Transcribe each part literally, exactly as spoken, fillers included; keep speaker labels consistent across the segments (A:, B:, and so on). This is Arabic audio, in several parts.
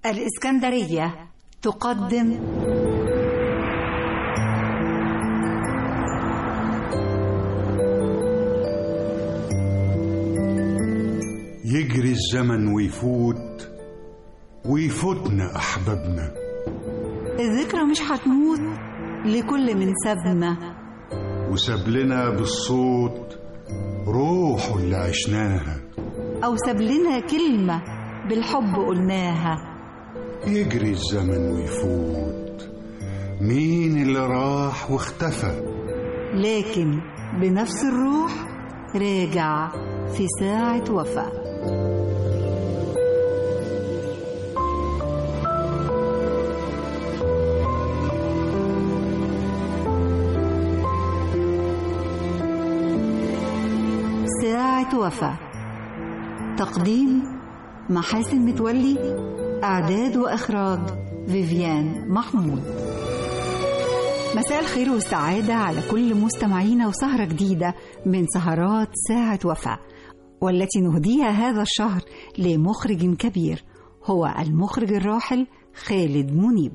A: الإسكندرية تقدم
B: يجري الزمن ويفوت ويفوتنا أحبابنا،
A: الذكرى مش هتموت لكل من سابنا،
B: وساب لنا بالصوت روحه اللي عشناها،
A: أو ساب لنا كلمة بالحب قلناها.
B: يجري الزمن ويفوت، مين اللي راح واختفى،
A: لكن بنفس الروح راجع في ساعة وفاة. ساعة وفاة، تقديم محاسن متولي، إعداد وإخراج فيفيان محمود. مساء الخير والسعادة على كل مستمعينا وسهرة جديدة من سهرات ساعة وفاة، والتي نهديها هذا الشهر لمخرج كبير هو المخرج الراحل خالد منيب.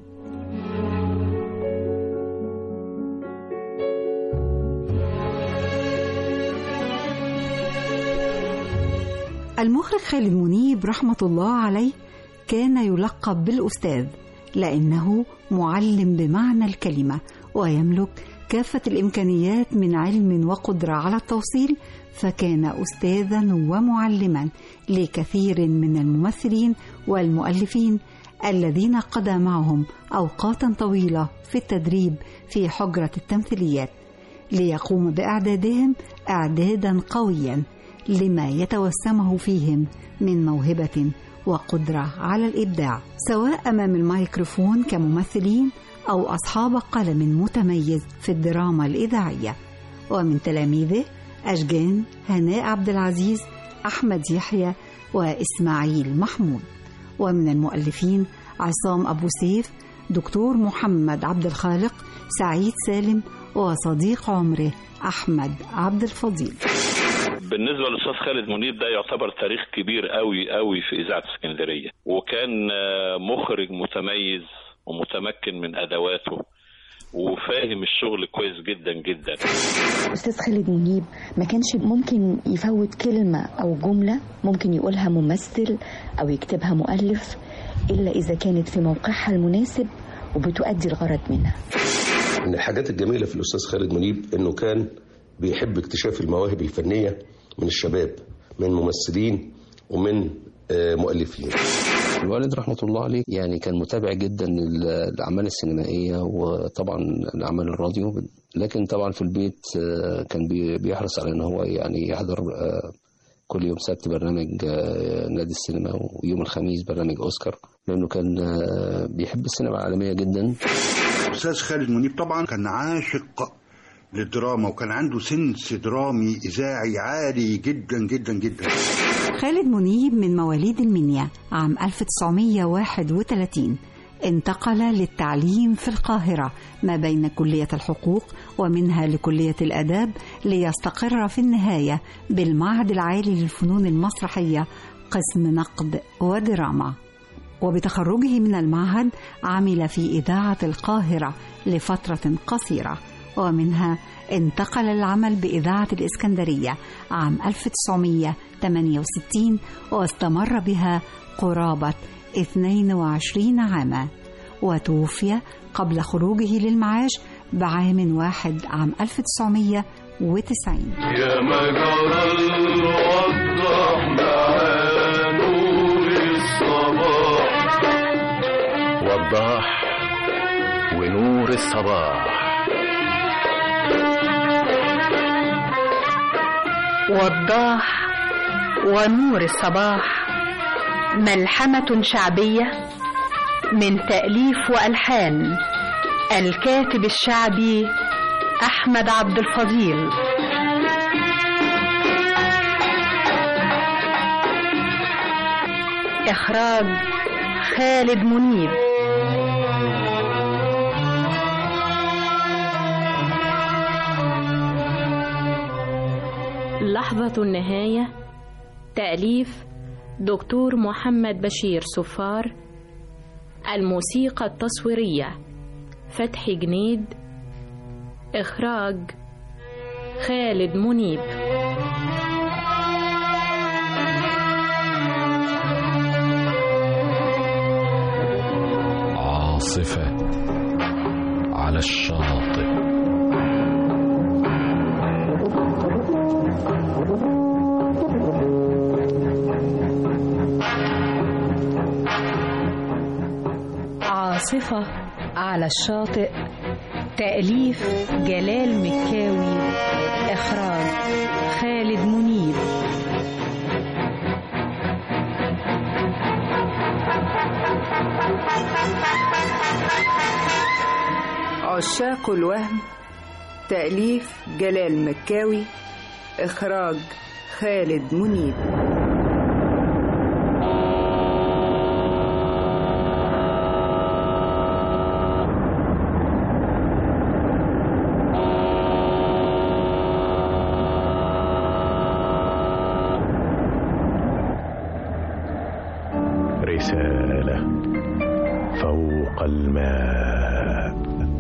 A: المخرج خالد منيب رحمة الله عليه كان يلقب بالأستاذ لأنه معلم بمعنى الكلمة، ويملك كافة الإمكانيات من علم وقدرة على التوصيل، فكان أستاذا ومعلما لكثير من الممثلين والمؤلفين الذين قضى معهم أوقاتا طويلة في التدريب في حجرة التمثيليات ليقوم بإعدادهم إعدادا قويا لما يتوسمه فيهم من موهبة وقدرة على الإبداع، سواء أمام الميكروفون كممثلين أو أصحاب قلم متميز في الدراما الإذاعية. ومن تلاميذه أشجان هناء عبد العزيز، أحمد يحيى، وإسماعيل محمود. ومن المؤلفين عصام أبو سيف، دكتور محمد عبد الخالق، سعيد سالم، وصديق عمره أحمد عبد الفضيل.
C: بالنسبة للأستاذ خالد منيب ده يعتبر تاريخ كبير قوي قوي في إذاعة اسكندرية، وكان مخرج متميز ومتمكن من أدواته وفاهم الشغل كويس جدا جدا.
D: أستاذ خالد منيب ما كانش ممكن يفوت كلمة أو جملة ممكن يقولها ممثل أو يكتبها مؤلف إلا إذا كانت في موقعها المناسب وبتؤدي الغرض منها.
E: من الحاجات الجميلة في الأستاذ خالد منيب إنه كان بيحب اكتشاف المواهب الفنية من الشباب، من ممثلين ومن مؤلفين.
F: الوالد رحمة الله عليه يعني كان متابع جدا للأعمال السينمائية وطبعا الأعمال الراديو، لكن طبعا في البيت كان بيحرص على أن هو يعني يحضر كل يوم سبت برنامج نادي السينما، ويوم الخميس برنامج أوسكار، لأنه كان بيحب السينما العالمية جدا.
B: أستاذ خالد منيب طبعا كان عاشق للدراما، وكان عنده سنس درامي إذاعي عالي جدا جدا جدا.
A: خالد منيب من مواليد المنيا عام ألف وتسعمائة وواحد وثلاثين، انتقل للتعليم في القاهرة ما بين كلية الحقوق ومنها لكلية الآداب، ليستقر في النهاية بالمعهد العالي للفنون المسرحية قسم نقد ودراما. وبتخرجه من المعهد عمل في إذاعة القاهرة لفترة قصيرة، ومنها انتقل للعمل بإذاعة الإسكندرية عام ألف وتسعمائة وثمانية وستين، واستمر بها قرابة اثنين وعشرين عاما، وتوفي قبل خروجه للمعاش بعام واحد عام ألف وتسعمائة وتسعين.
G: يا مجرى الوضح مع نور الصباح،
H: وضح ونور الصباح،
I: وضاح ونور الصباح، ملحمة شعبية من تأليف وألحان الكاتب الشعبي أحمد عبد الفضيل. إخراج خالد منيب.
J: لحظة النهاية، تأليف دكتور محمد بشير صفار، الموسيقى التصويرية فتحي جنيد. إخراج خالد منيب.
H: عاصفة على الشاطئ.
I: عاصفة على الشاطئ، تأليف جلال مكاوي، إخراج خالد منيب.
K: عشاق الوهم، تأليف جلال مكاوي، إخراج خالد منيب.
H: رسالة فوق الماء.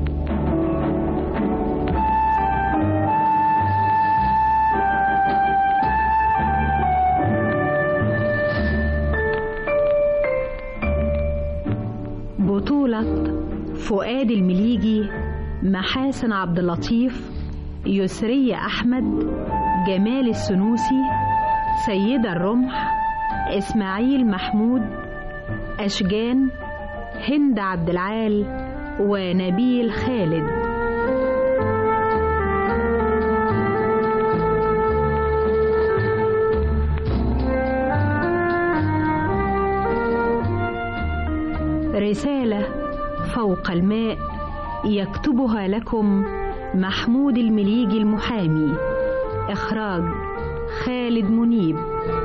I: بطولة فؤاد المليجي، محاسن عبد اللطيف، يسرية أحمد، جمال السنوسي، سيدة الرمح، إسماعيل محمود، أشجان، هند عبد العال، ونبيل خالد. رسالة فوق الماء، يكتبها لكم محمود المليجي المحامي، إخراج خالد منيب.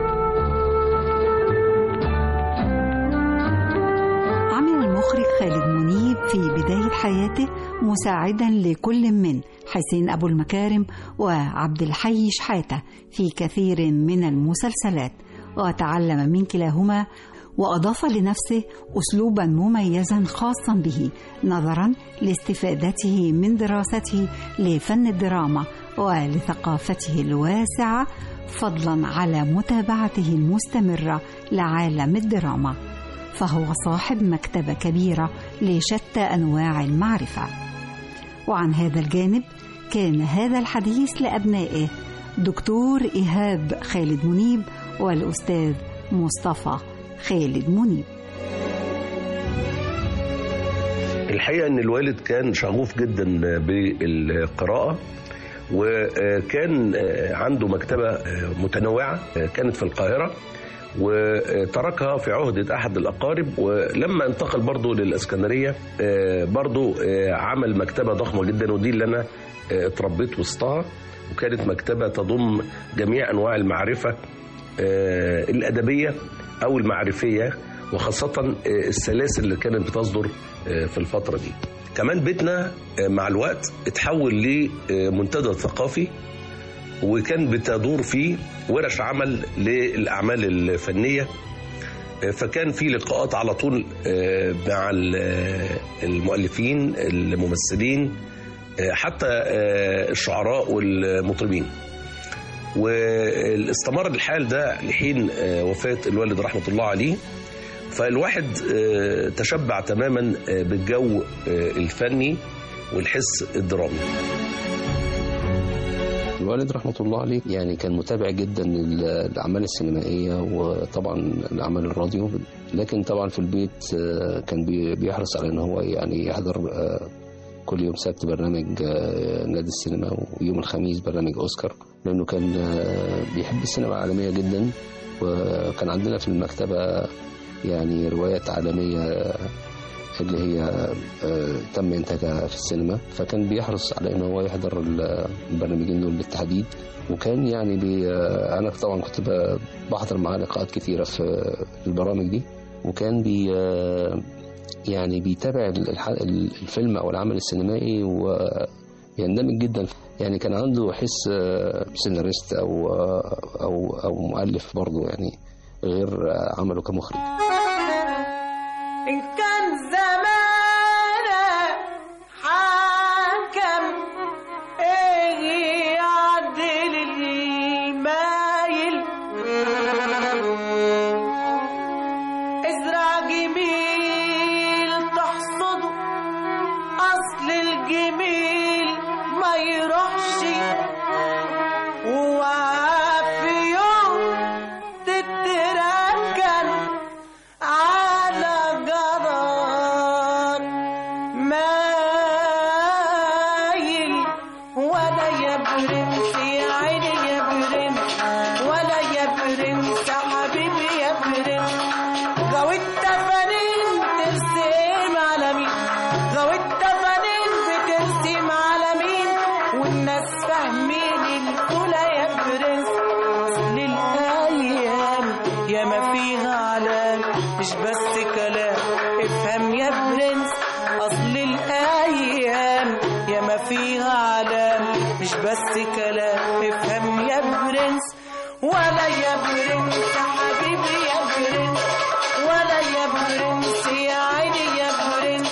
A: عمل المخرج خالد منيب في بداية حياته مساعدا لكل من حسين أبو المكارم وعبد الحي شحاتة في كثير من المسلسلات، وتعلم من كلاهما وأضاف لنفسه أسلوبا مميزا خاصا به نظرا لاستفادته من دراسته لفن الدراما ولثقافته الواسعة، فضلا على متابعته المستمرة لعالم الدراما، فهو صاحب مكتبة كبيرة لشتى أنواع المعرفة. وعن هذا الجانب كان هذا الحديث لأبنائه دكتور إيهاب خالد منيب والأستاذ مصطفى خالد منيب.
E: الحقيقة أن الوالد كان شغوف جدا بالقراءة، وكان عنده مكتبة متنوعة كانت في القاهرة، وتركها في عهدة أحد الأقارب، ولما انتقل برضو للإسكندرية برضو عمل مكتبة ضخمة جدا، ودي اللي أنا اتربيت وسطها، وكانت مكتبة تضم جميع أنواع المعرفة الأدبية أو المعرفية، وخاصة السلاسل اللي كانت بتصدر في الفترة دي. كمان بيتنا مع الوقت اتحول لمنتدى ثقافي، وكان بتدور فيه ورش عمل للأعمال الفنية، فكان في لقاءات على طول مع المؤلفين، الممثلين، حتى الشعراء والمطربين. واستمر الحال ده لحين وفاة الوالد رحمة الله عليه، فالواحد تشبع تماما بالجو الفني والحس الدرامي.
F: الوالد رحمة الله عليه يعني كان متابع جدا للأعمال السينمائية وطبعا الأعمال الراديو، لكن طبعا في البيت كان بيحرص على أنه هو يعني يحضر كل يوم سبت برنامج نادي السينما، ويوم الخميس برنامج أوسكار، لأنه كان بيحب السينما العالمية جدا. وكان عندنا في المكتبة يعني روايات عالمية اللي هي تم إنتاجها في السينما، فكان بيحرص على أنه هو يحضر البرنامجين دول بالتحديد. وكان يعني بي أنا طبعا كنت بحضر معاه لقاءات كثيرة في البرامج دي، وكان بي يعني بيتابع الفيلم أو العمل السينمائي ويندمج جدا. يعني كان عنده حس سيناريست أو أو أو مؤلف برضه، يعني غير عمله كمخرج.
L: إن كان زمانك حاكم إيه يعدل المايل ازرع جميل تحصده أصل الجميل ما يروحش وفي يوم تتركن على جدار مايل ولا يا برنس يا عيني يا برنس ولا يا برنس يا حبيبي يا برنس غويت تفانين ترسم على مين غويت تفانين بترسم على مين والناس فاهمين الكولا يا برنس اصل الايام يا ما فيها علام مش بس كلام افهم يا برنس اصل الايام يا ما فيها علام مش بس كلام افهم يا برنس ولا يا برنس يا حبيبي يا برنس ولا يا برنس يا عيني يا برنس.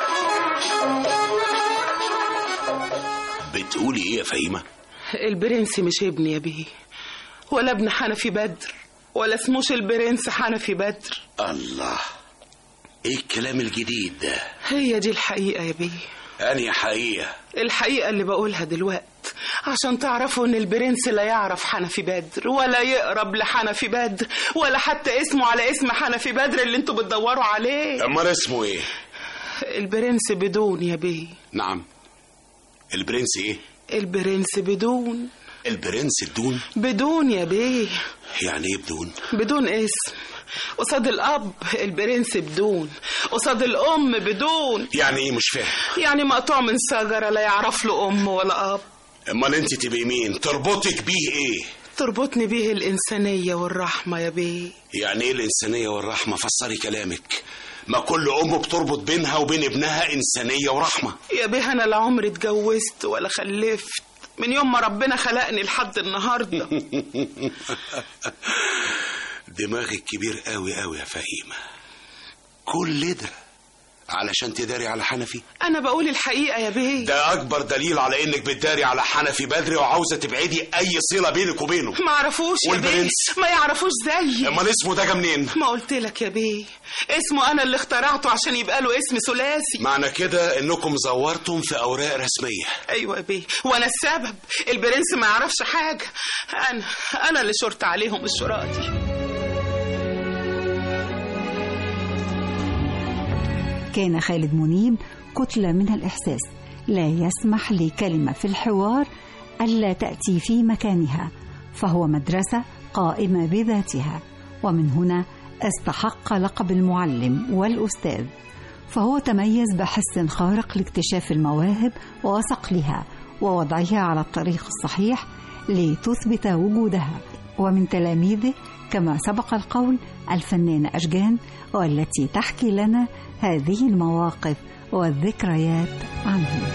M: بتقولي ايه يا فهيمة؟
N: البرنس مش ابني يا بيه ولا ابن حنفي بدر ولا اسموش البرنس حنفي بدر.
M: الله، ايه الكلام الجديد ده؟
N: هي دي الحقيقة يا بيه.
M: أنهي حقيقة؟
N: الحقيقة اللي بقولها دلوقت عشان تعرفوا ان البرنس لا يعرف حنفي بدر ولا يقرب لحنفي بدر ولا حتى اسمه على اسم حنفي بدر اللي انتوا بتدوروا عليه.
M: امال اسمه ايه؟
N: البرنس بدون يا بيه.
M: نعم، البرنس ايه؟
N: البرنس بدون.
M: البرنس بدون؟
N: بدون يا بيه.
M: يعني ايه بدون؟
N: بدون اسم. قصاد الاب البرنس بدون، قصاد الام بدون.
M: يعني ايه؟ مش فاهم.
N: يعني مقطوع من شجره لا يعرف له ام ولا اب.
M: امال انت تبقي مين؟ تربطك بيه ايه؟
N: تربطني بيه الانسانيه والرحمه يا بيه.
M: يعني ايه الانسانيه والرحمه؟ فسري كلامك. ما كل ام بتربط بينها وبين ابنها انسانيه ورحمه.
N: يا بيه انا لا عمري اتجوزت ولا خلفت من يوم ما ربنا خلقني لحد النهارده.
M: دماغك كبير قوي قوي يا فهيمة. كل ده علشان تداري على حنفي؟
N: انا بقول الحقيقة يا بيه.
M: ده اكبر دليل على انك بتداري على حنفي بدري وعاوزة تبعدي اي صلة بينك وبينه.
N: ما عرفوش يا بيه، ما يعرفوش زيي.
M: امال اسمه ده جا منين؟
N: ما قلت لك يا بيه اسمه انا اللي اخترعته عشان يبقى له اسم ثلاثي.
M: معنى كده انكم زورتم في اوراق رسمية.
N: ايوه يا بيه وانا السبب. البرنس ما يعرفش حاجة، انا انا اللي شرط عليهم الشراء دي.
A: كان خالد منيب كتلة من الإحساس لا يسمح لكلمة في الحوار ألا تأتي في مكانها، فهو مدرسة قائمة بذاتها، ومن هنا استحق لقب المعلم والأستاذ. فهو تميز بحس خارق لاكتشاف المواهب وصقلها ووضعها على الطريق الصحيح لتثبت وجودها. ومن تلاميذه كما سبق القول الفنانة أشجان، والتي تحكي لنا هذه المواقف والذكريات عنه.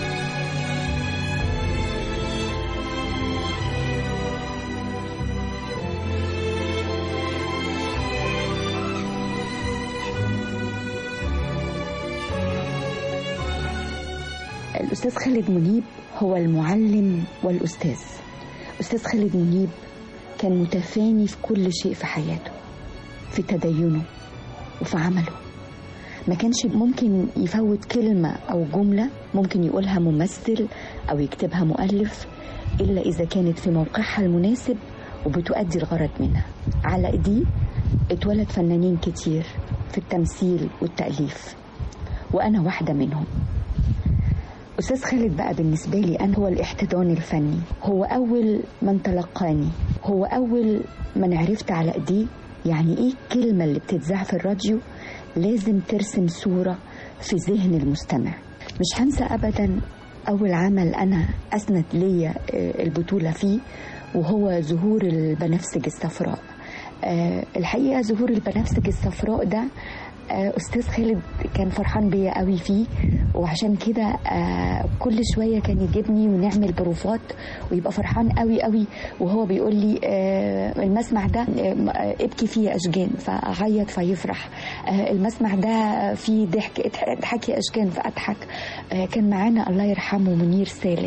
D: الأستاذ خالد منيب هو المعلم والأستاذ. أستاذ خالد منيب كان متفاني في كل شيء في حياته، في تدينه وفي عمله. ما كانش ممكن يفوت كلمة أو جملة ممكن يقولها ممثل أو يكتبها مؤلف إلا إذا كانت في موقعها المناسب وبتؤدي الغرض منها. على إيديه اتولد فنانين كتير في التمثيل والتأليف، وأنا واحدة منهم. أستاذ خالد بقى بالنسبة لي أنا هو الاحتضان الفني، هو أول من تلقاني، هو أول من عرفت على إيديه يعني إيه الكلمة اللي بتتذاع في الراديو لازم ترسم صورة في ذهن المستمع. مش هنسى أبدا أول عمل أنا أسند لي البطولة فيه، وهو ظهور البنفسج الصفراء. الحقيقة ظهور البنفسج الصفراء ده أستاذ خالد كان فرحان بيا قوي فيه، وعشان كده كل شويه كان يجيبني ونعمل بروفات ويبقى فرحان قوي قوي وهو بيقول لي المسمع ده ابكي فيه اشجان فاعيط فيفرح، المسمع ده فيه ضحك اضحكي اشجان فاضحك. كان معانا الله يرحمه منير سالم،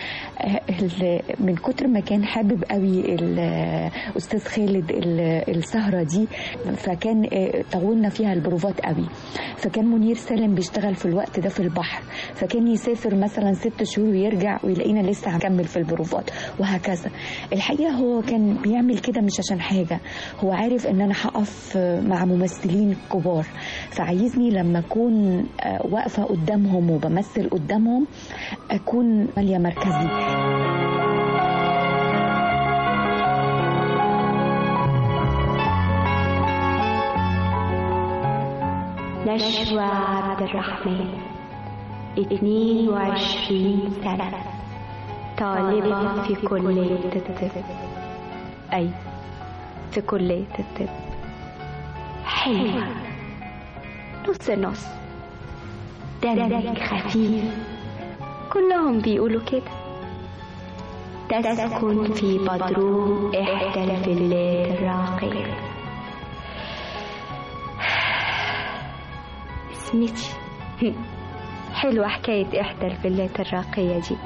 D: من كتر ما كان حابب قوي الاستاذ خالد السهره دي فكان طولنا فيها البروفات قوي. فكان منير سالم بيشتغل في الوقت ده في البحر، فكان يسافر مثلا ست شهور ويرجع ويلاقينا لسه هنكمل في البروفات وهكذا. الحقيقه هو كان بيعمل كده مش عشان حاجه، هو عارف ان انا هقف مع ممثلين كبار، فعايزني لما اكون واقفه قدامهم وبمثل قدامهم اكون ماليه مركزي.
O: نشوى عبد الرحمن، اثنين وعشرين سنة، طالبة في كلية الطب. أي في كلية الطب. حلوة، نص نص، دمك خفيف، كلهم بيقولوا كده. تسكن في بدروم إحدى الفيلات الراقية. اسمتي حلوة حكاية إحدى الفيلات الراقية دي.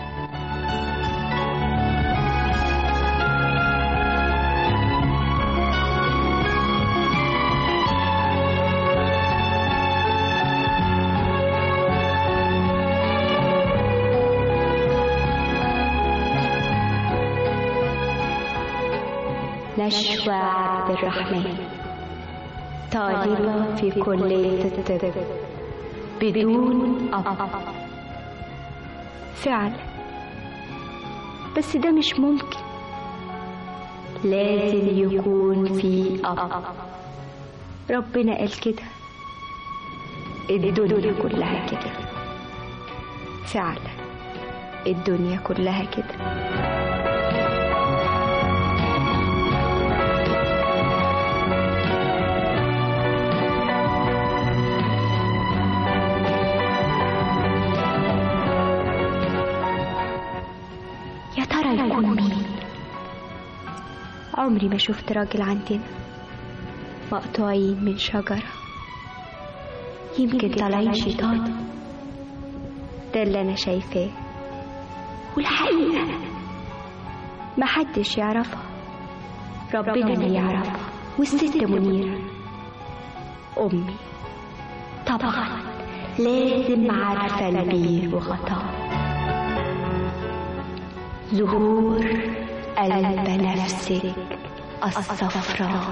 O: نشوى عبد الرحمن، طالبة في كلية الطب بدون أب. فعلا، بس ده مش ممكن، لازم يكون في أب. ربنا قال كده، الدنيا كلها كده. فعلا الدنيا كلها كده. يكون مين؟ عمري ما شفت راجل عندنا مقطوعين من شجرة، يمكن طالعين شيطان. ده اللي أنا شايفاه، والحقيقة محدش يعرفها، ربنا اللي يعرفها. والست منيرة أمي طبعا لازم عارفة البير وغطاه. زهور البنفسج الصفراء.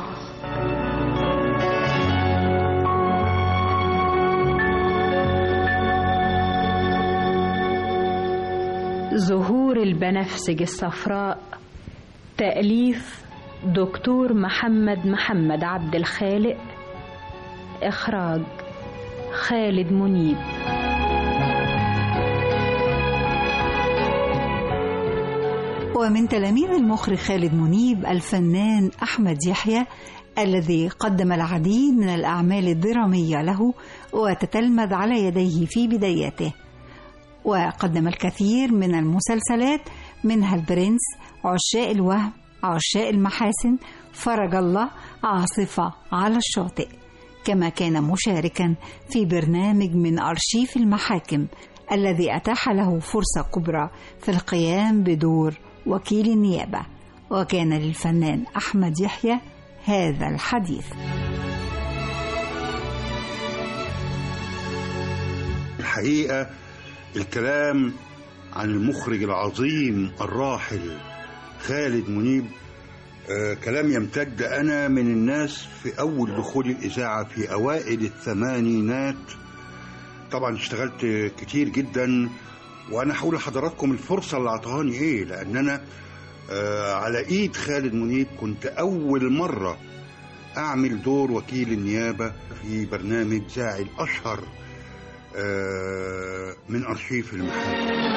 I: زهور البنفسج الصفراء، تأليف دكتور محمد محمد عبد الخالق، إخراج خالد منيب.
A: ومن تلاميذ المخرج خالد منيب الفنان أحمد يحيى، الذي قدم العديد من الأعمال الدرامية له وتتلمذ على يديه في بداياته، وقدم الكثير من المسلسلات منها البرنس، عشاق الوهم، عشاق المحاسن، فرج الله، عاصفة على الشاطئ. كما كان مشاركا في برنامج من أرشيف المحاكم الذي أتاح له فرصة كبرى في القيام بدور وكيل النيابة. وكان للفنان أحمد يحيى هذا الحديث.
B: الحقيقة الكلام عن المخرج العظيم الراحل خالد منيب آه كلام يمتد. أنا من الناس في أول دخول الإذاعة في أوائل الثمانينات، طبعا اشتغلت كتير جدا، وأنا هقول لحضراتكم الفرصة اللي عطاني إيه، لأن أنا آه على إيد خالد منيب كنت أول مرة أعمل دور وكيل النيابة في برنامج إذاعي الأشهر آه من أرشيف المحاكم.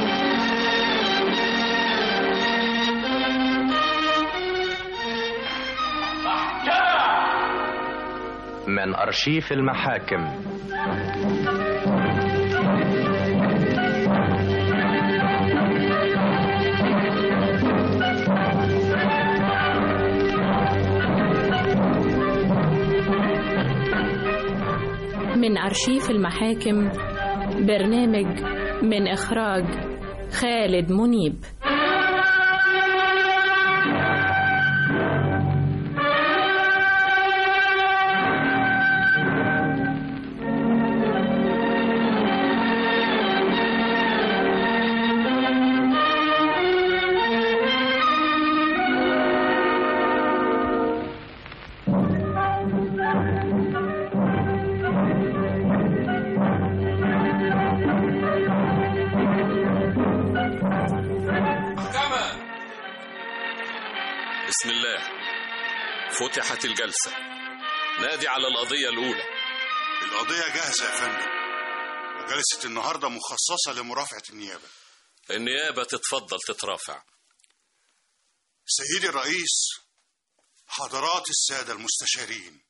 H: من أرشيف المحاكم.
J: أرشيف المحاكم، برنامج من إخراج خالد منيب.
P: بسم الله. فتحت الجلسة. نادي على القضية الأولى.
B: القضية جاهزة يا فندم، وجلسة النهاردة مخصصة لمرافعة النيابة.
P: النيابة تتفضل تترافع.
B: سيدي الرئيس، حضرات السادة المستشارين،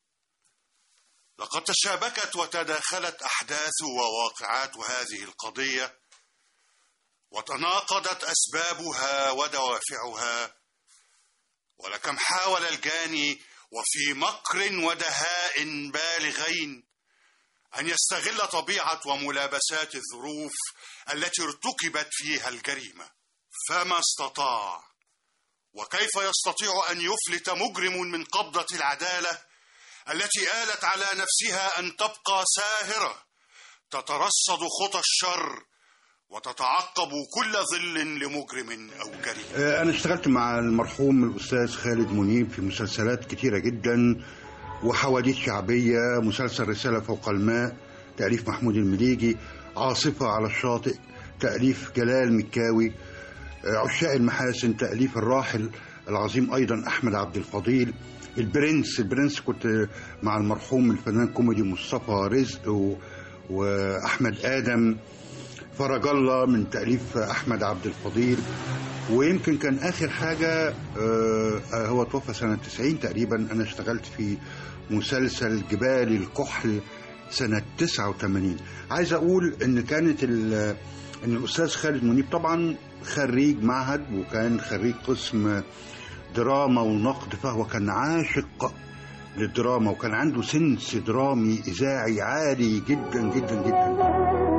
B: لقد تشابكت وتداخلت أحداث وواقعات هذه القضية، وتناقضت أسبابها ودوافعها، ولكم حاول الجاني وفي مكر ودهاء بالغين أن يستغل طبيعة وملابسات الظروف التي ارتكبت فيها الجريمة، فما استطاع. وكيف يستطيع أن يفلت مجرم من قبضة العدالة التي آلت على نفسها أن تبقى ساهرة تترصد خطى الشر وتتعقب كل ظل لمجرم أو جريمة؟ أنا اشتغلت مع المرحوم الأستاذ خالد منيب في مسلسلات كتيرة جدا وحواديت شعبية، مسلسل رسالة فوق الماء تأليف محمود المليجي، عاصفة على الشاطئ تأليف جلال مكاوي، عشاق المحاسن تأليف الراحل العظيم أيضا أحمد عبد الفضيل، البرنس البرنس كنت مع المرحوم الفنان كوميدي مصطفى رزق و... وأحمد آدم، فرج الله من تأليف أحمد عبد الفضيل. ويمكن كان آخر حاجة هو توفى سنة تسعين تقريبا، أنا اشتغلت في مسلسل جبال الكحل سنة تسعة وثمانين. عايز أقول إن كانت إن الأستاذ خالد منيب طبعا خريج معهد وكان خريج قسم دراما ونقد، فهو كان عاشق للدراما وكان عنده سنس درامي إذاعي عالي جدا جدا جدا.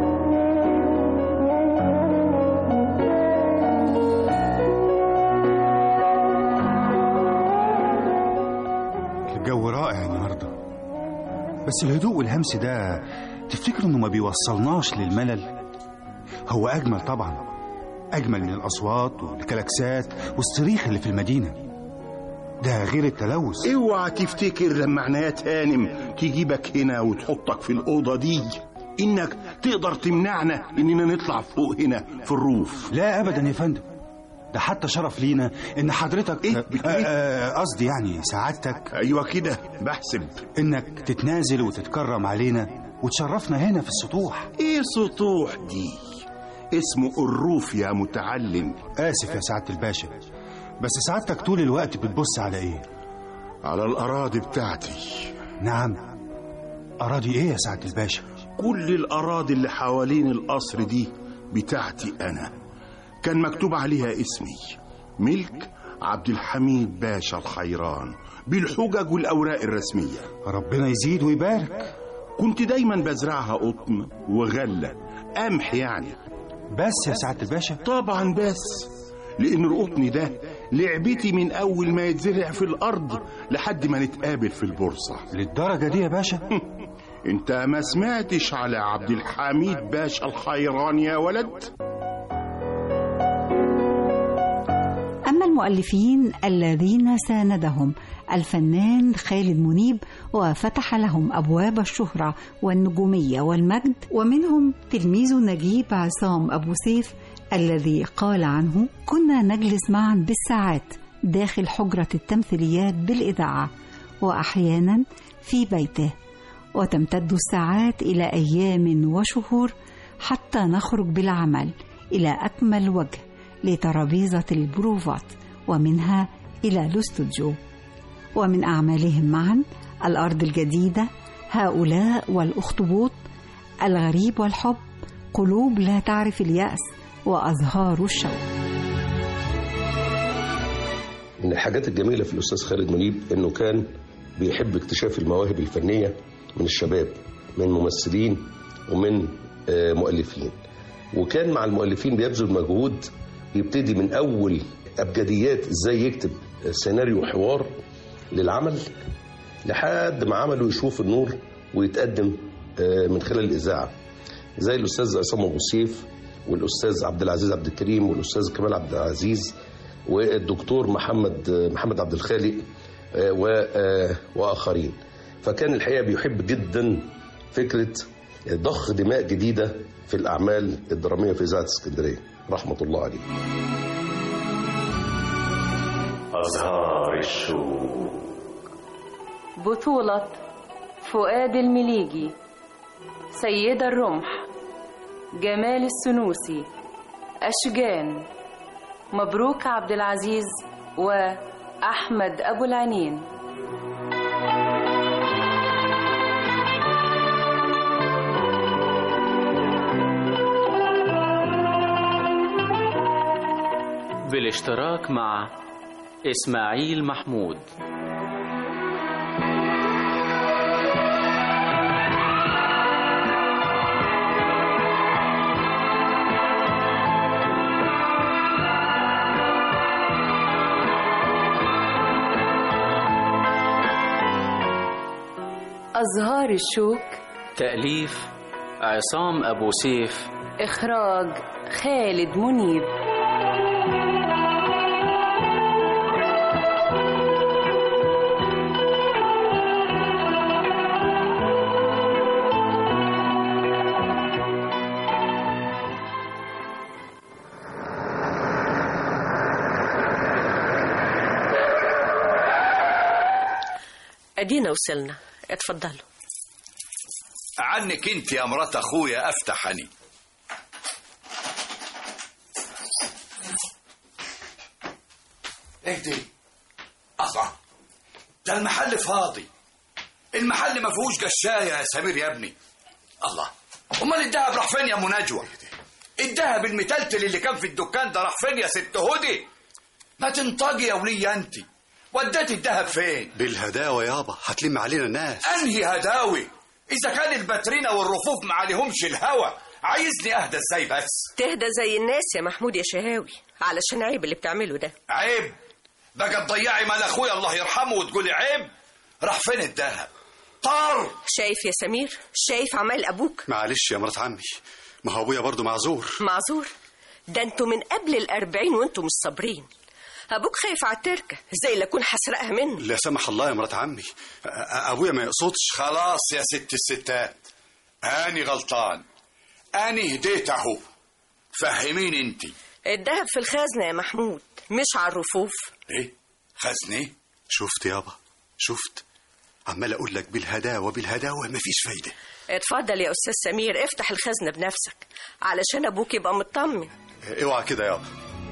Q: الجو رائع النهارده، بس الهدوء والهمس ده تفتكر انه ما بيوصلناش للملل؟ هو اجمل طبعا، اجمل من الاصوات والكلاكسات والصريخ اللي في المدينه، ده غير التلوث.
R: اوعى تفتكر لما عنايات هانم تجيبك هنا وتحطك في الاوضه دي انك تقدر تمنعنا اننا نطلع فوق هنا في الروف.
Q: لا ابدا يا فندم، ده حتى شرف لينا ان حضرتك
R: إيه؟
Q: قصدي يعني سعادتك،
R: ايوه كده بحسب،
Q: انك تتنازل وتتكرم علينا وتشرفنا هنا في السطوح.
R: ايه سطوح دي؟ اسمه الروف يا متعلم.
Q: اسف يا سعادة الباشا، بس سعادتك طول الوقت بتبص على ايه؟
R: على الاراضي بتاعتي.
Q: نعم، اراضي ايه يا سعادة الباشا؟
R: كل الاراضي اللي حوالين القصر دي بتاعتي انا، كان مكتوب عليها اسمي، ملك عبد الحميد باشا الخيران، بالحجج والأوراق الرسمية.
Q: ربنا يزيد ويبارك.
R: كنت دايما بزرعها قطن وغلة، قمح يعني.
Q: بس يا سعادة الباشا؟
R: طبعا بس، لأن القطن ده لعبتي من أول ما يتزرع في الأرض لحد ما نتقابل في البورصة.
Q: للدرجة دي يا باشا؟
R: انت ما سمعتش على عبد الحميد باشا الخيران يا ولد؟
A: أما المؤلفين الذين ساندهم الفنان خالد منيب وفتح لهم أبواب الشهرة والنجومية والمجد، ومنهم تلميذ نجيب عصام أبو سيف الذي قال عنه: كنا نجلس معا بالساعات داخل حجرة التمثيليات بالإذاعة، وأحيانا في بيته، وتمتد الساعات إلى أيام وشهور حتى نخرج بالعمل إلى أكمل وجه لترابيزة البروفات، ومنها إلى الاستوديو. ومن أعمالهم معا الأرض الجديدة، هؤلاء والأخطبوط، الغريب والحب، قلوب لا تعرف اليأس، وأزهار الشوق.
E: من الحاجات الجميلة في الأستاذ خالد منيب إنه كان بيحب اكتشاف المواهب الفنية من الشباب، من ممثلين ومن مؤلفين، وكان مع المؤلفين بيبذل مجهود يبتدي من أول أبجديات إزاي يكتب سيناريو وحوار للعمل لحد ما عمله يشوف النور ويتقدم من خلال الإذاعة، زي الأستاذ عصام أبو سيف والأستاذ عبد العزيز عبد الكريم والأستاذ كمال عبد العزيز والدكتور محمد محمد عبد الخالق وآخرين. فكان الحقيقة بيحب جدا فكرة ضخ دماء جديدة في الأعمال الدرامية في إذاعة اسكندرية رحمة الله عليه.
H: أزهار الشوق.
S: بطولة فؤاد المليجي، سيدة الرمح، جمال السنوسي، أشجان، مبروك عبد العزيز، وأحمد أبو العنين.
T: بالاشتراك مع إسماعيل محمود.
S: أزهار الشوق،
T: تأليف عصام أبو سيف،
S: إخراج خالد منيب.
U: أدينا وصلنا، اتفضلوا.
V: عنك انت يا مرات اخويا افتح هني. ايه دي؟ الله، ده المحل فاضي، المحل ما فيهوش قشايه يا سمير يا ابني. الله، امال الدهب راح فين يا ام نجوى؟ الدهب المتلتل اللي كان في الدكان ده راح فين يا ست هدي؟ ما تنطقي يا وليه انت، وديت الدهب فين؟
B: بالهداوه يابا، هتلم علينا الناس.
V: انهي هداوي؟ اذا كان الباترينا والرفوف ما عليهمش الهوا، عايزني اهدى ازاي بس؟
U: تهدى زي الناس يا محمود يا شهاوي، علشان عيب اللي بتعمله ده.
V: عيب؟ بقى تضيعي مال اخويا الله يرحمه وتقولي عيب؟ راح فين الدهب؟ طار.
U: شايف يا سمير، شايف عمال ابوك؟
B: معلش يا مرات عمي، ما هو ابويا برضه معذور.
U: معذور؟ ده انتوا من قبل الأربعين وانتوا مش صابرين. ابوك خايف على التركه، زي اللي اكون هسرقها منه.
B: لا سمح الله يا مرات عمي، ابويا ما يقصدش.
V: خلاص يا ست الستات، اني غلطان، اني هديت اهو. فهميني انت.
U: الدهب في الخزنه يا محمود، مش على الرفوف.
V: ايه خزنه؟
B: شفت يابا، شفت، عمال اقول لك بالهداوه بالهداوه، مفيش فايده.
U: اتفضل يا استاذ سمير، افتح الخزنه بنفسك علشان ابوك يبقى مطمن.
B: اوعى كده يابا.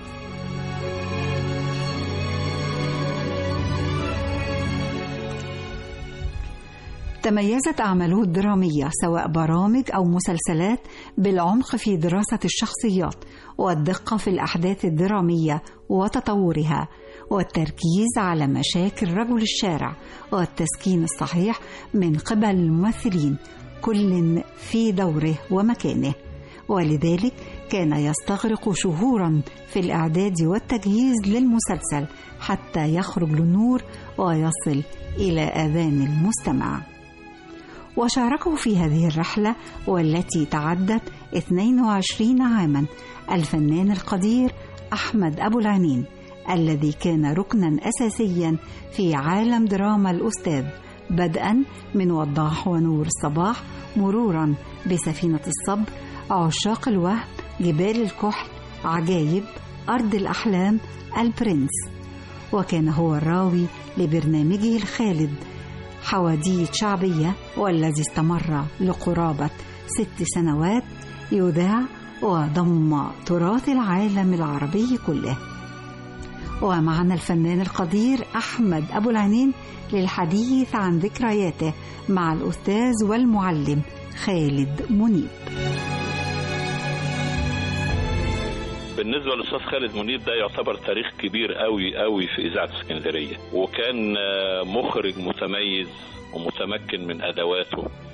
A: تميزت أعماله الدرامية سواء برامج أو مسلسلات بالعمق في دراسة الشخصيات والدقة في الأحداث الدرامية وتطورها والتركيز على مشاكل رجل الشارع والتسكين الصحيح من قبل الممثلين كل في دوره ومكانه، ولذلك كان يستغرق شهورا في الإعداد والتجهيز للمسلسل حتى يخرج للنور ويصل إلى آذان المستمع. وشاركوا في هذه الرحلة والتي تعدت اثنين وعشرين عاما الفنان القدير أحمد أبو العنين، الذي كان ركنا أساسيا في عالم دراما الأستاذ، بدءا من وضاح ونور الصباح، مرورا بسفينة الصبر، عشاق الوهم، جبال الكحل، عجايب، أرض الأحلام، البرنس. وكان هو الراوي لبرنامجه الخالد حواديت شعبية، والذي استمر لقرابة ست سنوات يذاع وضم تراث العالم العربي كله. ومعنا الفنان القدير أحمد أبو العنين للحديث عن ذكرياته مع الأستاذ والمعلم خالد منيب.
C: بالنسبة للأستاذ خالد منيب ده يعتبر تاريخ كبير قوي قوي في إذاعة اسكندرية، وكان مخرج متميز ومتمكن من أدواته،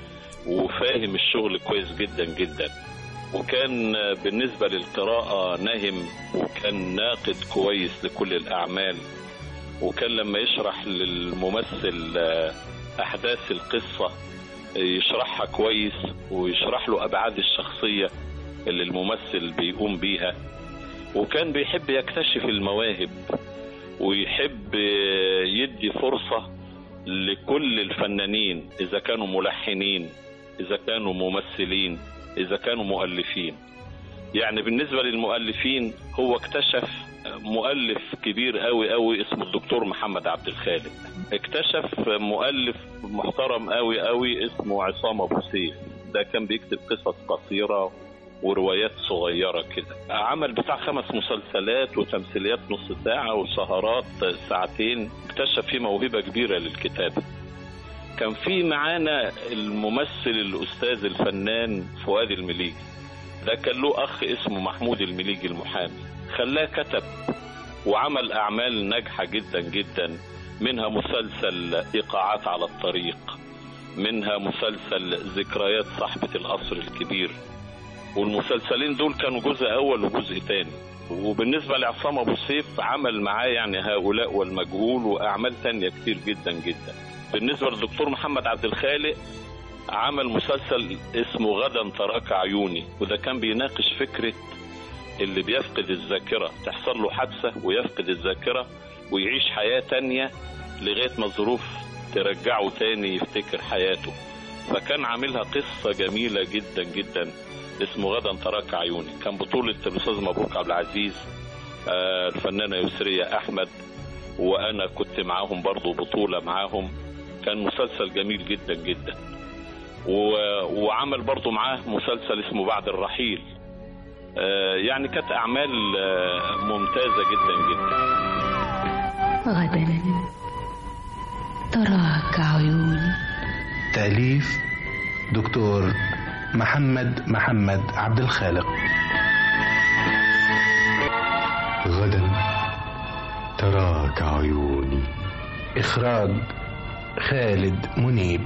C: وفاهم الشغل كويس جدا جدا، وكان بالنسبة للقراءة نهم، وكان ناقد كويس لكل الأعمال، وكان لما يشرح للممثل أحداث القصة يشرحها كويس، ويشرح له أبعاد الشخصية اللي الممثل بيقوم بيها. وكان بيحب يكتشف المواهب، ويحب يدي فرصة لكل الفنانين، إذا كانوا ملحنين، إذا كانوا ممثلين، إذا كانوا مؤلفين. يعني بالنسبة للمؤلفين هو اكتشف مؤلف كبير قوي قوي اسمه الدكتور محمد عبد الخالق، اكتشف مؤلف محترم قوي قوي اسمه عصام أبو سيف، ده كان بيكتب قصص قصيرة وروايات صغيرة كده. عمل بتاع خمس مسلسلات وتمثيليات نص ساعة وسهرات ساعتين، اكتشف فيه موهبة كبيرة للكتابة. كان في معانا الممثل الأستاذ الفنان فؤاد المليجي، ده كان له أخ اسمه محمود المليجي المحامي، خلاه كتب وعمل أعمال ناجحة جدا جدا، منها مسلسل إيقاعات على الطريق، منها مسلسل ذكريات صاحبة القصر الكبير، والمسلسلين دول كانوا جزء أول وجزء تاني. وبالنسبة لعصام أبو سيف عمل معاه يعني هؤلاء والمجهول وأعمال تانية كتير جدا جدا. بالنسبة للدكتور محمد عبد الخالق عمل مسلسل اسمه غدا تراك عيوني، وده كان بيناقش فكرة اللي بيفقد الذاكرة، تحصل له حادثة ويفقد الذاكرة ويعيش حياة تانية لغاية ما الظروف ترجعه تاني يفتكر حياته. فكان عاملها قصة جميلة جدا جدا اسمه غدا تراك عيوني. كان بطولة الأستاذ مبروك عبد العزيز، آه الفنانة يسرية أحمد، وأنا كنت معاهم برضو بطولة معاهم. كان مسلسل جميل جدا جدا. وعمل برضو معاه مسلسل اسمه بعد الرحيل. آه يعني كانت أعمال آه ممتازة جدا جدا.
G: غدا تراك عيوني.
K: تأليف دكتور محمد محمد عبد الخالق.
W: غدا تراك عيوني.
K: إخراج خالد منيب.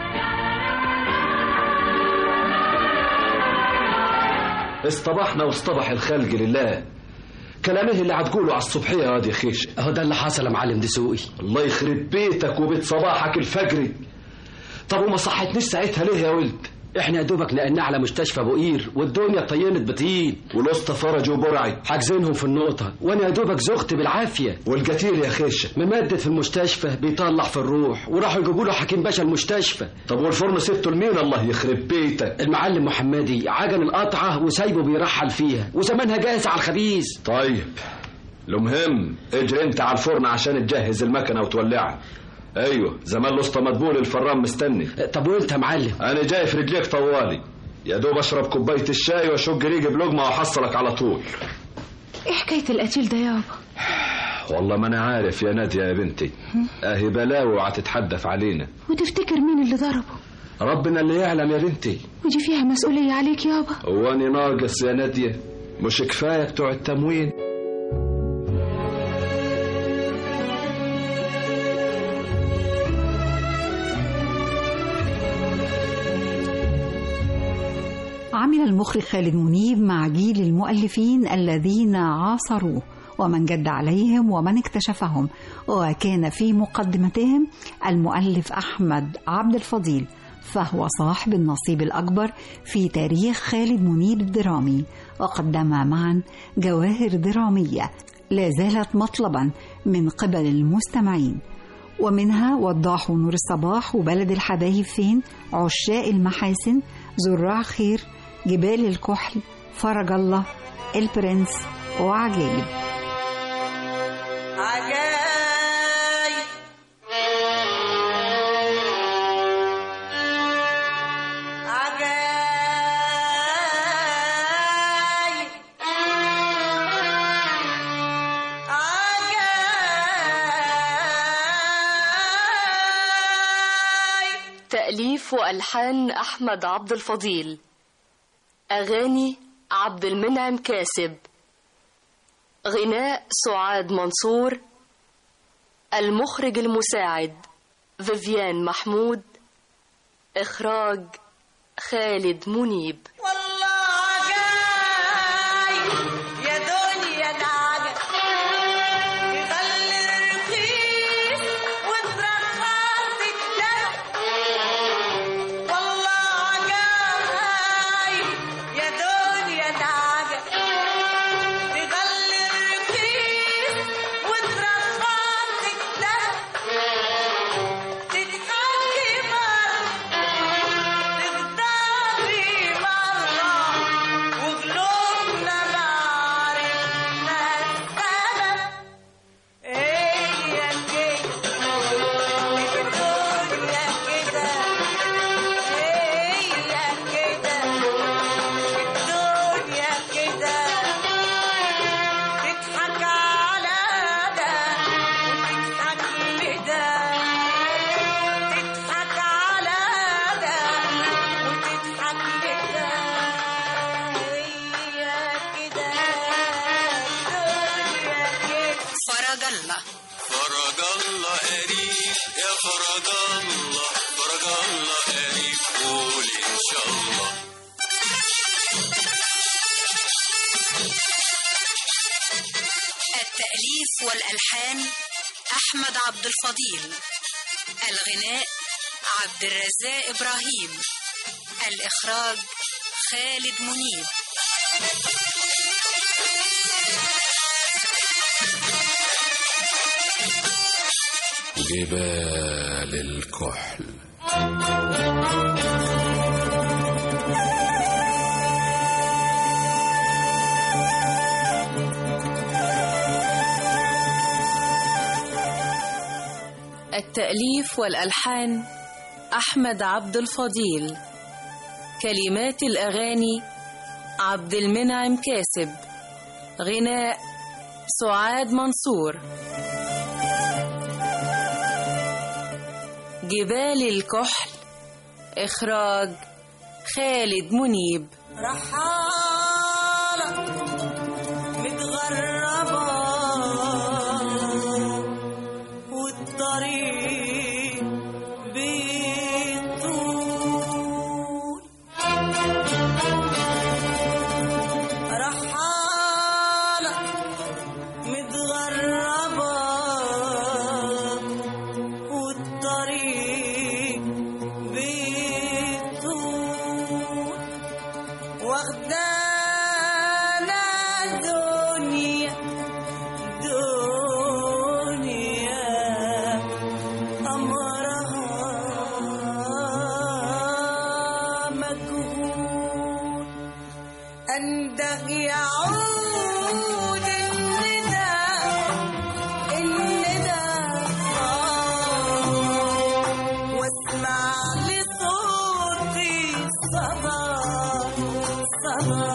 X: اصطبحنا واصطبح الخلق لله. كلامه اللي هتقوله على الصبحيه يا واد يا خيش،
Y: اهو ده اللي حصل يا معلم دسوقي.
X: الله يخرب بيتك وبيت صباحك الفجري. طب وما صحتنيش ساعتها ليه يا ولد؟
Y: احنا يا دوبك نقلنا على مستشفى ابو قير والدنيا طينت بطين،
X: والاسطى فرج وبرعي
Y: حاجزينهم في النقطه، وانا يا دوبك زغت بالعافيه.
X: والقتيل يا خيشه
Y: ممدد في المستشفى بيطلع في الروح، وراحوا يجيبوا له حكيم باشا المستشفى.
X: طب والفرن سبته لمين الله يخرب بيتك؟
Y: المعلم محمدي عجن القطعه وسايبه بيرحل فيها، وزمانها جاهزه على الخبيث.
X: طيب المهم اجري انت على الفرن عشان تجهز المكنه وتولعها. ايوه زمان الاسطى مدبول الفران مستني.
Y: طب وانت يا معلم؟
X: انا جاي في رجليك طوالي، يا دوب اشرب كوبايه الشاي واشق ريقي بلقمه واحصلك على طول.
G: ايه حكايه القتيل ده يابا؟
X: والله ما انا عارف يا ناديه يا بنتي، اهي بلاوي وهتتحدف علينا.
G: وتفتكر مين اللي ضربه؟
X: ربنا اللي يعلم يا بنتي.
G: ودي فيها مسؤوليه عليك يابا.
X: هو اني ناقص يا ناديه؟ مش كفايه بتوع التموين؟
A: عمل المخرج خالد منيب مع جيل المؤلفين الذين عاصروه ومن جد عليهم ومن اكتشفهم، وكان في مقدمتهم المؤلف أحمد عبد الفضيل، فهو صاحب النصيب الأكبر في تاريخ خالد منيب الدرامي، وقدم معا جواهر درامية لا زالت مطلبا من قبل المستمعين، ومنها وضاح ونور الصباح وبلد الحبايب فين، عشاق المحاسن، زراع خير، جبال الكحل، فرج الله، البرنس، وعجائب.
L: عجايب عجايب عجايب.
S: تأليف وألحان أحمد عبد الفضيل، أغاني عبد المنعم كاسب، غناء سعاد منصور، المخرج المساعد فيفيان محمود، إخراج خالد منيب.
L: والله جاي يا دنيا العجب يخلي الرخيص وترخص الدلع. والله جاي يا دنيا العجب يخلي الرخيص وترخص الدلع. تتحكي مرة تغضبي مرة وقلوبنا معرفنا السبب. هي كده الدنيا كده هي كده الدنيا كده تضحك على ده وتضحك لده تضحك على ده وتضحك لده هي كده الدنيا كده.
D: فرج الله
F: فرج الله قريب يا فرج الله فرج الله قريب قول إن شاء الله.
D: التأليف والألحان أحمد عبد الفضيل. الغناء عبد الرزاق إبراهيم. الإخراج خالد منيب.
P: جبال الكحل.
S: التأليف والألحان أحمد عبد الفضيل. كلمات الأغاني عبد المنعم كاسب. غناء سعاد منصور. جبال الكحل. إخراج خالد منيب.
L: رحالة متغربة والطريق بيطول. رحالة متغربة والطريق بيطول. واخدانا دنيا دنيا أمرها مجهول. أنده يعود الندى الندى آه واسمع لصوتي صدى صدى.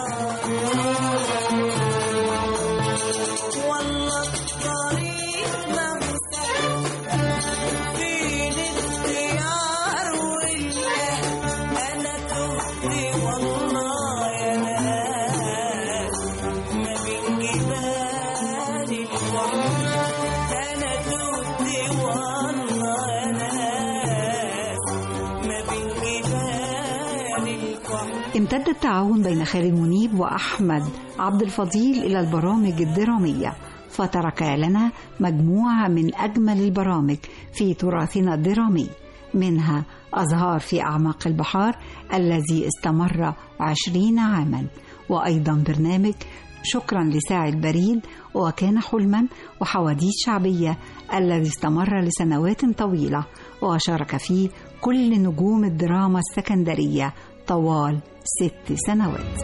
L: والله الطريق ممسك بين الديار والأهل. أنا تهت والله يا ناس ما بين جبال الكحل. أنا تهت والله يا ناس ما بين جبال الكحل.
A: امتد التعاون بين خالد منيب وأحمد عبد الفضيل إلى البرامج الدرامية، فترك لنا مجموعة من أجمل البرامج في تراثنا الدرامي، منها أزهار في أعماق البحار الذي استمر عشرين عاما، وأيضا برنامج شكرا لساعي البريد وكان حلما وحواديت شعبية الذي استمر لسنوات طويلة وشارك فيه كل نجوم الدراما السكندرية طوال ست سنوات.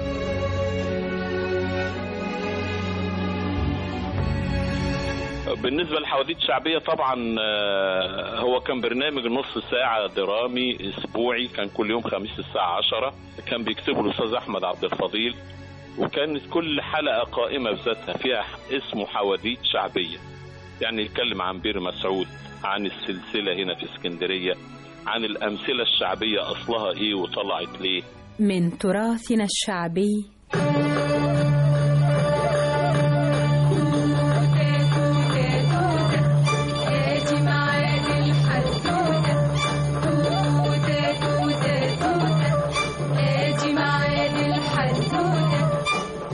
C: بالنسبة للحواديت الشعبية طبعا هو كان برنامج نص ساعة درامي أسبوعي، كان كل يوم خميس الساعة عشرة، كان بيكتبه الأستاذ أحمد عبد الفضيل، وكانت كل حلقة قائمة بذاتها فيها اسمه حواديت شعبية، يعني يتكلم عن بير مسعود، عن السلسلة هنا في اسكندرية، عن الأمثلة الشعبية أصلها إيه وطلعت ليه.
I: من تراثنا الشعبي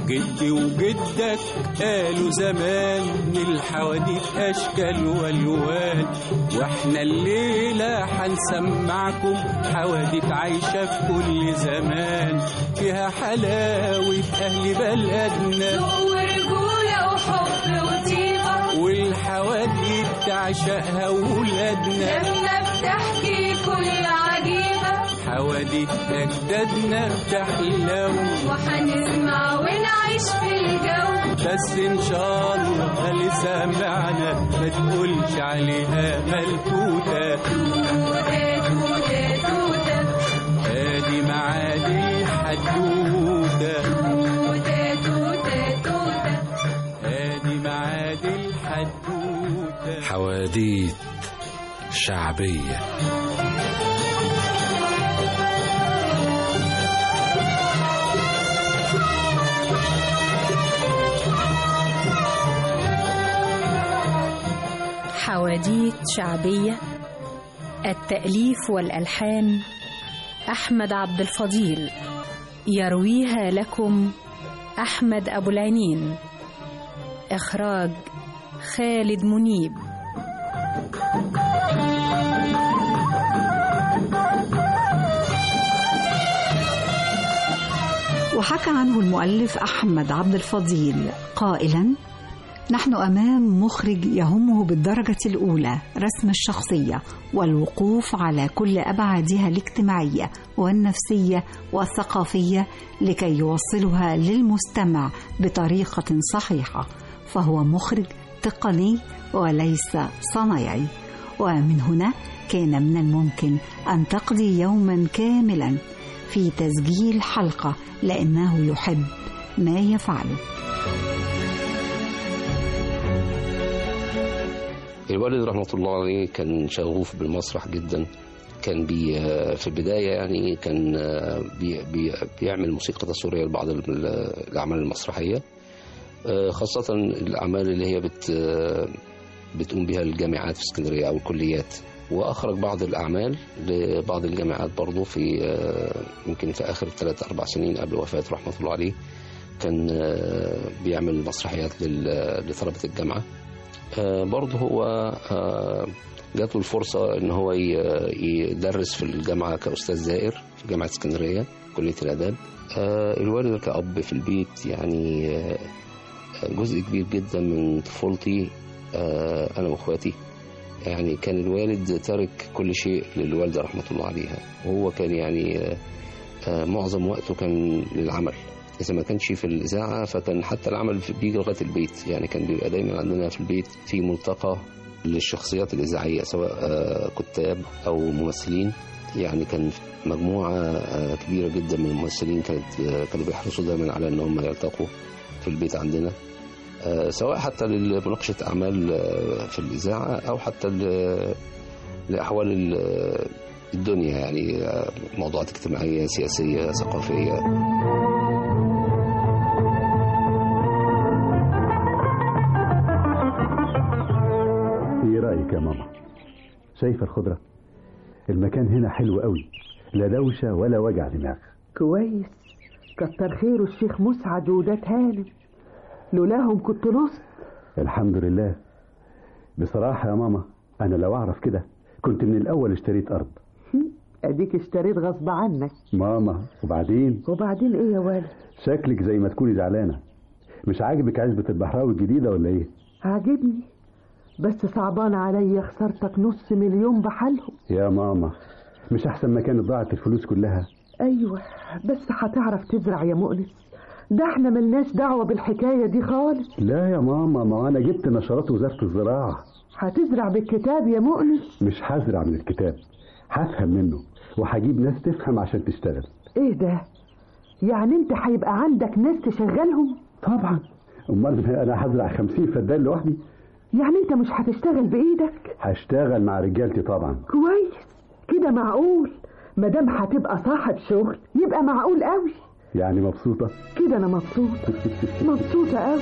J: جدي وجدك قالوا زمان الحواديت أشكال والوان، وإحنا الليلة هنسمعكم حواديت عايشة في كل زمان، فيها حلاوة أهل بلدنا
M: ذوق ورجولة وحب وطيبة،
J: والحواديت تعشقها ولادنا
M: لما بتحكي كل عجيبة،
J: حواديت أجدادنا بتحلو
M: وحنسمع ونعيش في الجو،
J: بس إن شاء الله اللي سمعنا ما تقولش عليها ملكوتة
M: توتة توتة توتة،
J: ادي معاد الحدوتة
M: توتة توتة توتة،
J: ادي معاد الحدوتة.
P: حواديت شعبية.
I: حواديت شعبية. التأليف والألحان أحمد عبد الفضيل، يرويها لكم أحمد أبو العنين، إخراج خالد منيب.
A: وحكى عنه المؤلف أحمد عبد الفضيل قائلا: نحن أمام مخرج يهمه بالدرجة الأولى رسم الشخصية والوقوف على كل أبعادها الاجتماعية والنفسية والثقافية لكي يوصلها للمستمع بطريقة صحيحة، فهو مخرج تقني وليس صنايعي. ومن هنا كان من الممكن أن تقضي يوما كاملا في تسجيل حلقة لأنه يحب ما يفعله.
E: الوالد رحمة الله عليه كان شغوف بالمسرح جدا. كان بي في البداية يعني كان بي بي بيعمل موسيقى تصويرية لبعض الأعمال المسرحية، خاصة الأعمال اللي هي بت بتقوم بها الجامعات في اسكندرية أو الكليات، وأخرج بعض الأعمال لبعض الجامعات برضو في يمكن في آخر ثلاث أربع سنين قبل وفاته رحمة الله عليه. كان بيعمل مسرحيات لطلبة الجامعة. برضه هو جاته الفرصة ان هو يدرس في الجامعة كأستاذ زائر في جامعة اسكندرية كلية الآداب. الوالد كأب في البيت يعني جزء كبير جدا من طفولتي أنا وأخواتي. يعني كان الوالد ترك كل شيء للوالدة رحمة الله عليها، وهو كان يعني معظم وقته كان للعمل. إذا ما كانش في الإذاعة فكان حتى العمل بيجي لغاية البيت. يعني كان بيبقى دايما عندنا في البيت في ملتقى للشخصيات الإذاعية سواء كتاب أو ممثلين. يعني كان مجموعة كبيرة جدا من الممثلين كانت كانوا بيحرصوا دايما على أن هم يلتقوا في البيت عندنا، سواء حتى لمناقشة أعمال في الإذاعة أو حتى لأحوال الدنيا، يعني موضوعات اجتماعية سياسية ثقافية.
N: ايه رأيك يا ماما؟ شايفة الخضرة؟ المكان هنا حلو قوي، لا دوشة ولا وجع دماغ.
O: كويس، كتر خيره الشيخ مسعد ووداد هانم، لولاهم كنت نص.
N: الحمد لله. بصراحة يا ماما أنا لو أعرف كده كنت من الأول اشتريت أرض.
O: أديك اشتريت غصب عنك
N: ماما. وبعدين؟
O: وبعدين إيه يا والد؟
N: شكلك زي ما تكوني زعلانة. مش عاجبك عزبة البحراوي الجديدة ولا إيه؟
O: عاجبني، بس صعبان عليا خسرتك نص مليون بحالهم.
N: يا ماما مش أحسن ما كانت ضاعت الفلوس كلها؟
O: أيوة بس هتعرف تزرع يا مؤنس، ده احنا ملناش دعوة بالحكاية دي خالص.
N: لا يا ماما، ما أنا جبت نشرات وزارة الزراعة.
O: هتزرع بالكتاب يا مؤنس؟
N: مش هزرع من الكتاب، هفهم منه وهجيب ناس تفهم عشان تشتغل.
O: ايه ده؟ يعني انت هيبقى عندك ناس تشغلهم؟
N: طبعا، امال انا هزرع خمسين فدان لوحدي؟
O: يعني انت مش هتشتغل بايدك؟
N: هشتغل مع رجالتي طبعا.
O: كويس كده، معقول. مادام هتبقى صاحب شغل يبقى معقول قوي.
N: يعني مبسوطة
O: كده؟ انا مبسوطة مبسوطة قوي.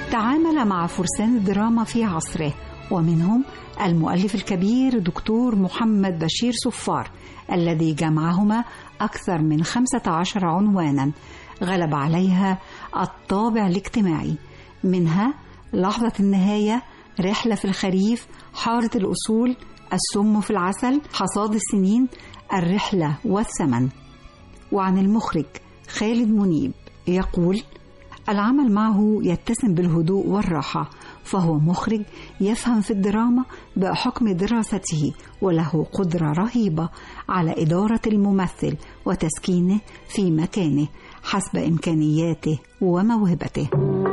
A: تعامل مع فرسان الدراما في عصره، ومنهم المؤلف الكبير دكتور محمد بشير صفار الذي جمعهما أكثر من خمسة عشر عنوانا غلب عليها الطابع الاجتماعي، منها لحظة النهاية، رحلة في الخريف، حارة الأصول، السم في العسل، حصاد السنين، الرحلة والثمن. وعن المخرج خالد منيب يقول: العمل معه يتسم بالهدوء والراحة، فهو مخرج يفهم في الدراما بحكم دراسته، وله قدرة رهيبة على إدارة الممثل وتسكينه في مكانه حسب إمكانياته وموهبته.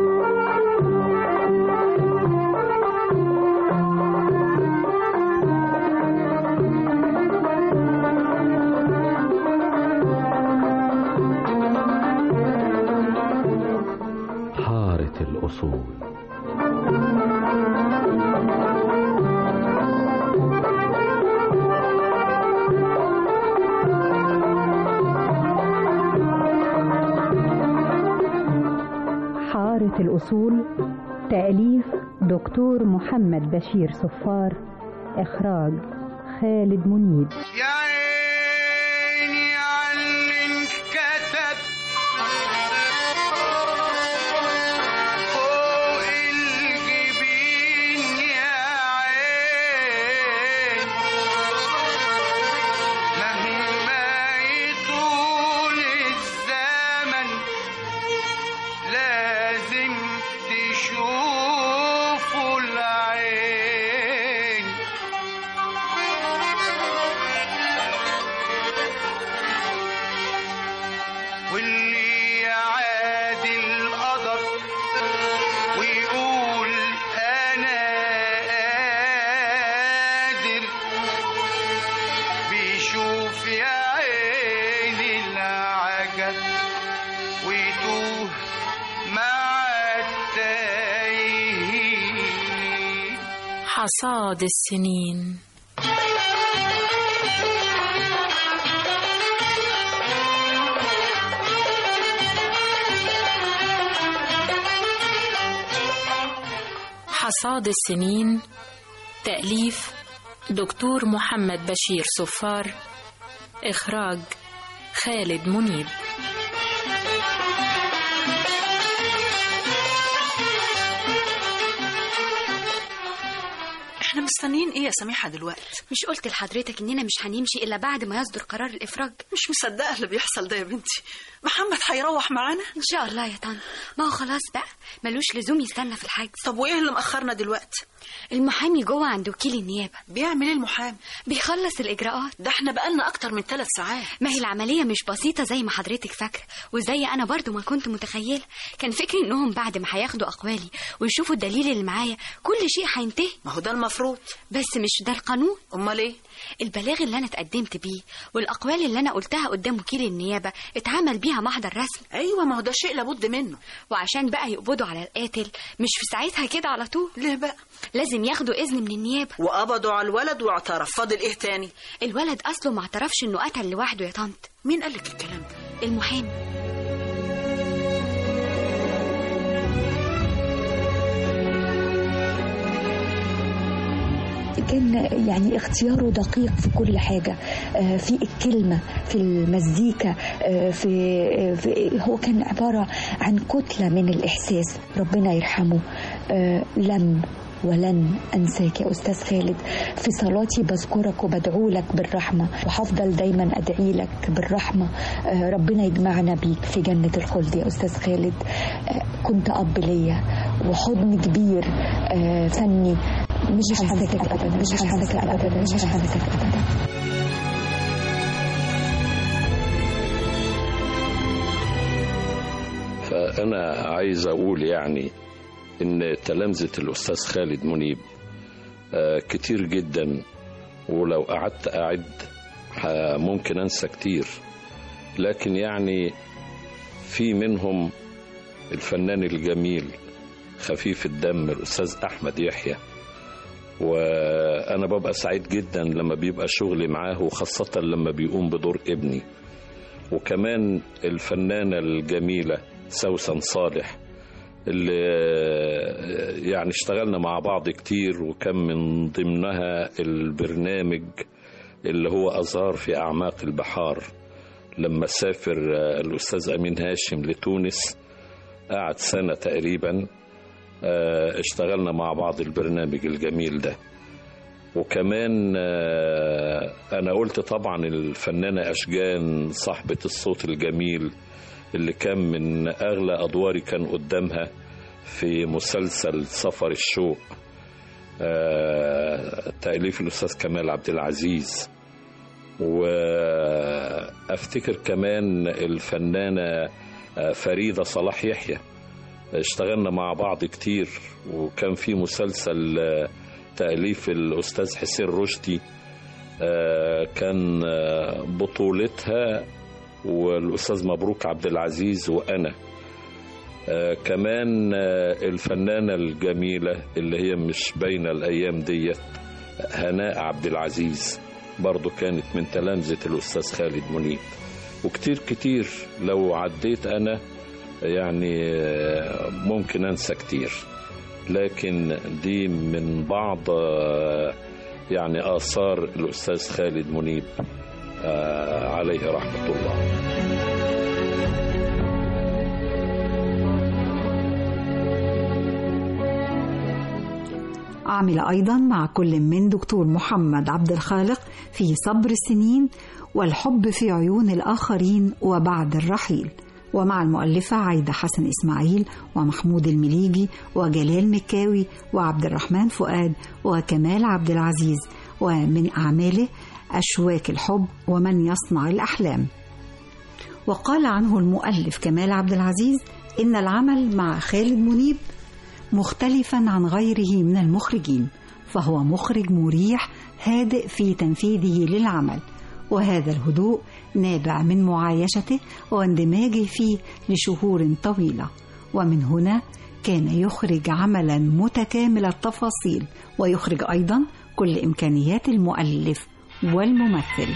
W: حارة الأصول.
I: حارة الأصول، تأليف دكتور محمد بشير صفار، إخراج خالد منيب.
F: يا عيني على انكتب فوق الجبين، يا عين مهما يطول الزمن لازم تشوفوا العين. واللي يعادي القدر ويقول أنا قادر بيشوف يا عيني العجب ويتوه مع التايهين.
S: حصاد السنين. حصاد السنين، تأليف دكتور محمد بشير صفار، إخراج خالد منيب.
H: احنا مستنيين ايه يا سميحة دلوقتي؟
Q: مش قلت لحضرتك اننا مش هنمشي الا بعد ما يصدر قرار الافراج؟
H: مش مصدقة اللي بيحصل ده يا بنتي. محمد هيروح معانا
Q: ان شاء الله يا طنط. ما هو خلاص بقى ملوش لزوم يستنى في الحجز.
H: طب وايه اللي مأخرنا دلوقتي؟
Q: المحامي جوه عند وكيل النيابة.
H: بيعمل ايه المحامي؟
Q: بيخلص الاجراءات.
H: ده احنا بقالنا اكتر من ثلاث ساعات.
Q: ما هي العملية مش بسيطة زي ما حضرتك فاكرة، وزي انا برضو ما كنت متخيلة. كان فكري انهم بعد ما هياخدوا اقوالي ويشوفوا الدليل اللي معايا كل شيء هينتهي.
H: ما هو ده المفروض،
Q: بس مش ده القانون.
H: امال ايه؟
Q: البلاغ اللي انا اتقدمت بيه والاقوال اللي انا قلتها قدام وكيل النيابة اتعمل بيها محضر رسمي.
H: ايوه ما هو ده شيء لابد منه.
Q: وعشان بقى يقبضوا على القاتل مش في ساعتها كده على طول.
H: ليه بقى؟
Q: لازم ياخدوا اذن من النيابة.
H: وقبضوا على الولد واعترف. فاضل ايه تاني؟
Q: الولد اصله ما اعترفش انه قتل لوحده يا طنط.
H: مين قالك الكلام ده؟
Q: المحامي.
R: كان يعني اختياره دقيق في كل حاجة، في الكلمة، في المزيكا، في, في هو كان عبارة عن كتلة من الإحساس. ربنا يرحمه. لم ولن أنساك يا أستاذ خالد. في صلاتي بذكرك وبدعو لك بالرحمة، وحفضل دايما أدعي لك بالرحمة. ربنا يجمعنا بيك في جنة الخلد يا أستاذ خالد. كنت أب ليا وحضن كبير فني. مش هنساك أبدا، مش هنساك أبدا، مش هنساك أبدا.
C: فأنا عايز أقول يعني إن تلامذة الأستاذ خالد منيب كتير جدا، ولو قعدت أعد ممكن أنسى كتير، لكن يعني في منهم الفنان الجميل خفيف الدم الأستاذ أحمد يحيى، وأنا ببقى سعيد جدا لما بيبقى شغلي معاه، وخاصة لما بيقوم بدور ابني. وكمان الفنانة الجميلة سوسن صالح اللي يعني اشتغلنا مع بعض كتير، وكان من ضمنها البرنامج اللي هو أزهار في أعماق البحار. لما سافر الأستاذ أمين هاشم لتونس قعد سنة تقريبا، اشتغلنا مع بعض البرنامج الجميل ده. وكمان أنا قلت طبعا الفنانة أشجان صاحبة الصوت الجميل اللي كان من أغلى أدواري كان قدامها في مسلسل سفر الشوق، تأليف الأستاذ كمال عبد العزيز. وأفتكر كمان الفنانة فريدة صلاح يحيى، اشتغلنا مع بعض كتير، وكان في مسلسل تأليف الأستاذ حسين رشدي كان بطولتها والأستاذ مبروك عبد العزيز وأنا. كمان الفنانة الجميلة اللي هي مش باينة الأيام ديت هناء عبد العزيز، برضو كانت من تلامذة الأستاذ خالد منيب. وكتير كتير لو عديت أنا يعني ممكن أنسى كتير، لكن دي من بعض يعني آثار الأستاذ خالد منيب عليه رحمة الله.
A: عمل أيضا مع كل من دكتور محمد عبد الخالق في صبر السنين والحب في عيون الآخرين وبعد الرحيل، ومع المؤلفة عايدة حسن إسماعيل ومحمود المليجي وجلال مكاوي وعبد الرحمن فؤاد وكمال عبد العزيز، ومن أعماله أشواك الحب ومن يصنع الأحلام. وقال عنه المؤلف كمال عبد العزيز إن العمل مع خالد منيب مختلفا عن غيره من المخرجين، فهو مخرج مريح هادئ في تنفيذه للعمل، وهذا الهدوء نابع من معايشته واندماجه فيه لشهور طويلة. ومن هنا كان يخرج عملا متكامل التفاصيل، ويخرج أيضا كل إمكانيات المؤلف والممثل.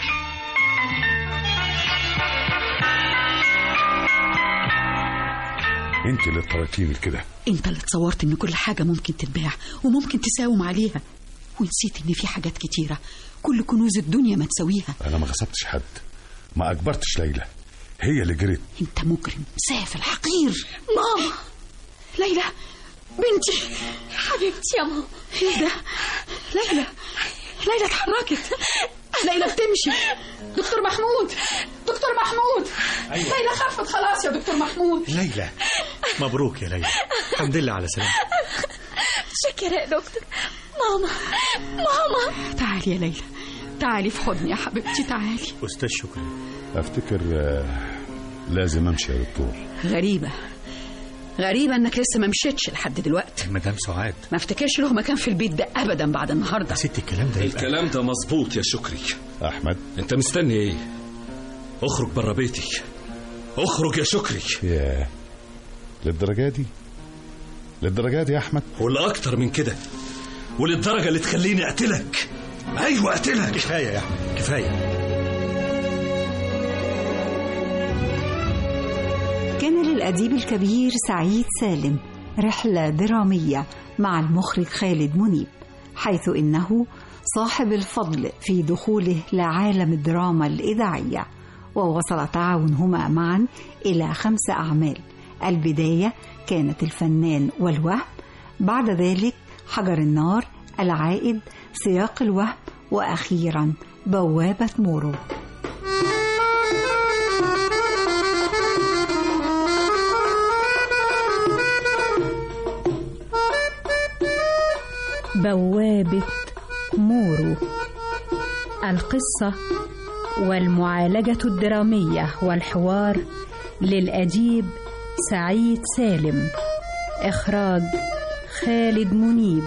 B: انت اللي اضطريتيني لكده.
K: انت اللي تصورت ان كل حاجة ممكن تتباع وممكن تساوم عليها، ونسيت ان في حاجات كتيرة كل كنوز الدنيا ما تساويها.
B: انا ما غصبتش حد، ما اجبرتش ليلى، هي اللي جريت.
K: انت مجرم سافل حقير. ماما، ليلى بنتي حبيبتي يا ماما. ايه ده؟ ليلى ليلى اتحركت، ليلى بتمشي. دكتور محمود، دكتور محمود. أيوة. ليلى خفت خلاص يا دكتور محمود.
T: ليلى مبروك يا ليلى، الحمد لله على سلامتك.
G: شكرا يا دكتور. ماما ماما.
K: تعالي يا ليلى، تعالي في حضني يا حبيبتي، تعالي.
T: أستاذ شكري،
B: أفتكر لازم أمشي يا دكتور.
K: غريبة غريبة انك لسه ما مشيتش لحد دلوقتي.
T: مدام سعاد،
K: ما افتكرش له مكان في البيت ده ابدا بعد النهارده.
T: ست الكلام ده يبقى.
X: الكلام ده مظبوط يا شكري.
B: احمد،
X: انت مستني ايه؟ اخرج بره بيتي، اخرج يا شكري.
B: ياه، للدرجه دي؟ للدرجه دي يا احمد؟
X: ولا اكتر من كده، وللدرجه اللي تخليني اقتلك. ايوه اقتلك.
T: كفايه يا احمد، كفايه.
A: كان للأديب الكبير سعيد سالم رحلة درامية مع المخرج خالد منيب، حيث إنه صاحب الفضل في دخوله لعالم الدراما الإذاعية، ووصل تعاونهما معا إلى خمس أعمال. البداية كانت الفنان والوهم، بعد ذلك حجر النار، العائد، سياق الوهم، وأخيرا بوابة مورو.
I: بوابة مورو، القصة والمعالجة الدرامية والحوار للأديب سعيد سالم، إخراج خالد منيب.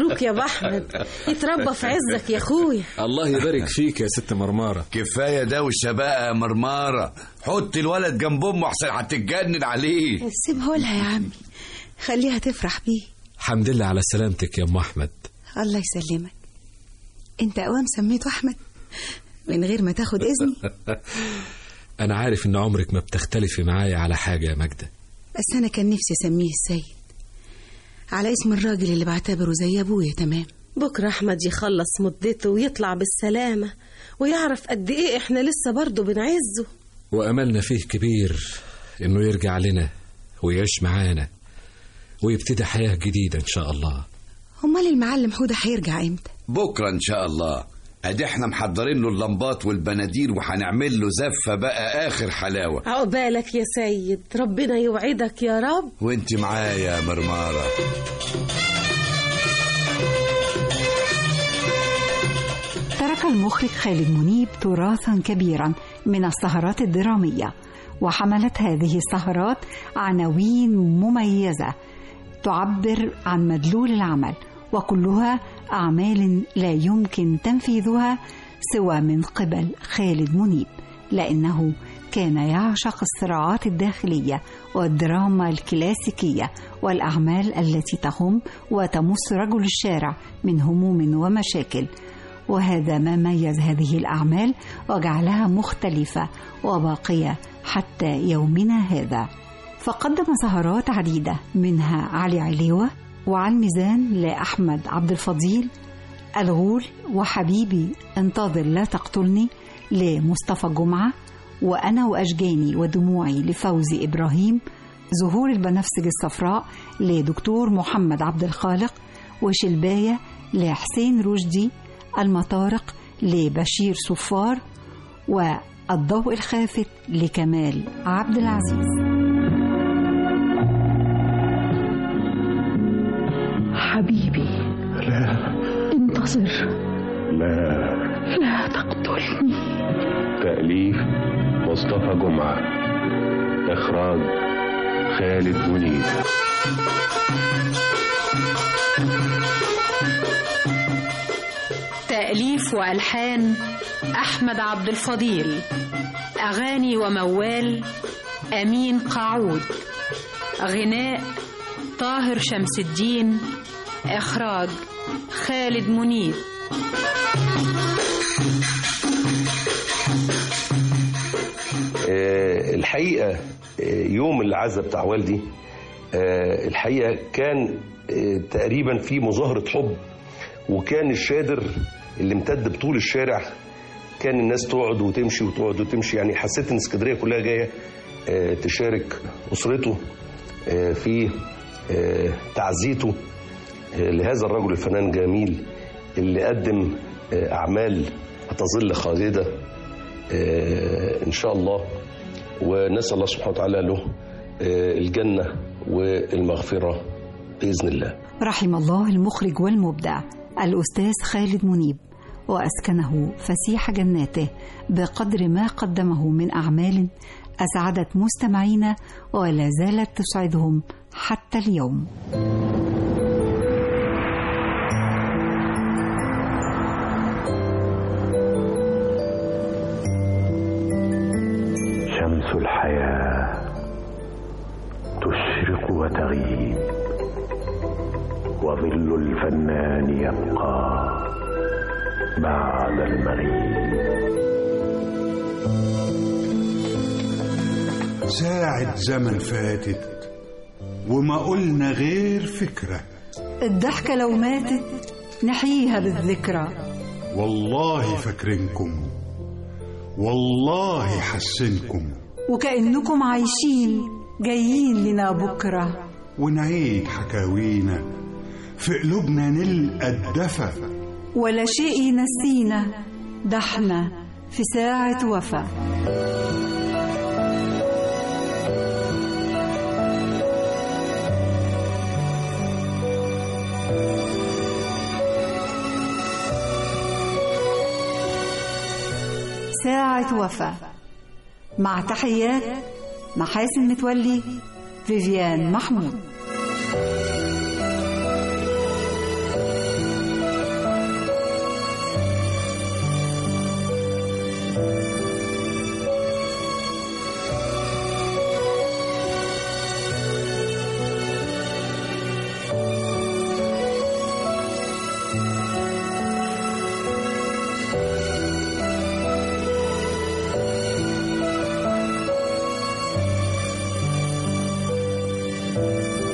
D: مبروك يا ابو احمد، يتربى في عزك يا اخويا.
P: الله يبارك فيك يا ست مرمارة.
L: كفاية دوشة بقى يا مرمارة، حط الولد جنب امه احسن هتتجنن عليه.
K: سيبه لها يا عمي، خليها تفرح بيه.
P: الحمد لله على سلامتك يا ام احمد.
K: الله يسلمك. انت قوام سميته احمد من غير ما تاخد اذني؟
P: انا عارف ان عمرك ما بتختلفي معايا على حاجة يا ماجدة،
K: بس انا كان نفسي اسميه السيد على اسم الراجل اللي بعتبره زي ابويا تمام.
D: بكره احمد يخلص مدته ويطلع بالسلامه ويعرف قد ايه احنا لسه برضه بنعزه،
P: واملنا فيه كبير انه يرجع لنا ويعيش معانا ويبتدي حياه جديده ان شاء الله.
K: امال المعلم حوده هيرجع امتى؟
L: بكره ان شاء الله. ادي احنا محضرين له اللمبات والبناديل وهنعمل له زفه بقى اخر حلاوه.
D: عقبالك يا سيد، ربنا يوعدك يا رب.
L: وانت معايا يا مرماره.
A: ترك المخرج خالد منيب تراثا كبيرا من السهرات الدرامية، وحملت هذه السهرات عناوين مميزة تعبر عن مدلول العمل، وكلها أعمال لا يمكن تنفيذها سوى من قبل خالد منيب، لأنه كان يعشق الصراعات الداخلية والدراما الكلاسيكية والأعمال التي تهم وتمس رجل الشارع من هموم ومشاكل. وهذا ما ميز هذه الأعمال وجعلها مختلفة وباقية حتى يومنا هذا. فقدم سهرات عديدة منها علي عليوة، وعلى الميزان لأحمد عبد الفضيل، الغول وحبيبي انتظر لا تقتلني لمصطفى جمعة، وأنا وأشجاني ودموعي لفوزي إبراهيم، زهور البنفسج الصفراء لدكتور محمد عبد الخالق، وشلباية لحسين رشدي، المطارق لبشير صفار، والضوء الخافت لكمال عبد العزيز.
O: حبيبي
N: لا
O: انتظر،
N: لا
O: لا تقتلني.
N: تأليف مصطفى جمعة، إخراج خالد منيب.
S: تأليف وألحان أحمد عبد الفضيل، أغاني وموال أمين قاعود، غناء طاهر شمس الدين، إخراج خالد منيب.
E: أه الحقيقة أه يوم العزة بتاع والدي أه الحقيقة كان أه تقريبا في مظاهرة حب، وكان الشادر اللي امتد بطول الشارع، كان الناس تقعد وتمشي وتقعد وتمشي. يعني حسيت ان اسكندريه كلها جايه أه تشارك اسرته أه في أه تعزيته أه لهذا الرجل الفنان الجميل اللي قدم أه اعمال هتظل خالده أه ان شاء الله، ونسال الله سبحانه وتعالى له أه الجنه والمغفره باذن الله.
A: رحم الله المخرج والمبدع الأستاذ خالد منيب، وأسكنه فسيح جناته بقدر ما قدمه من أعمال أسعدت مستمعينا ولا زالت تسعدهم حتى اليوم.
N: شمس الحياة تشرق وتغيب، وظل الفنان يبقى بعد المغيب.
U: ساعة زمن فاتت وما قلنا غير فكرة،
A: الضحكة لو ماتت نحييها بالذكرى.
U: والله فاكرينكم، والله حسنكم،
A: وكأنكم عايشين جايين لنا بكرة،
U: ونعيد حكاوينا في قلوبنا نلقى الدفى،
A: ولا شيء ينسينا ده احنا في ساعة وفا. ساعة وفا، مع تحيات محاسن متولي، فيفيان محمود. العالم.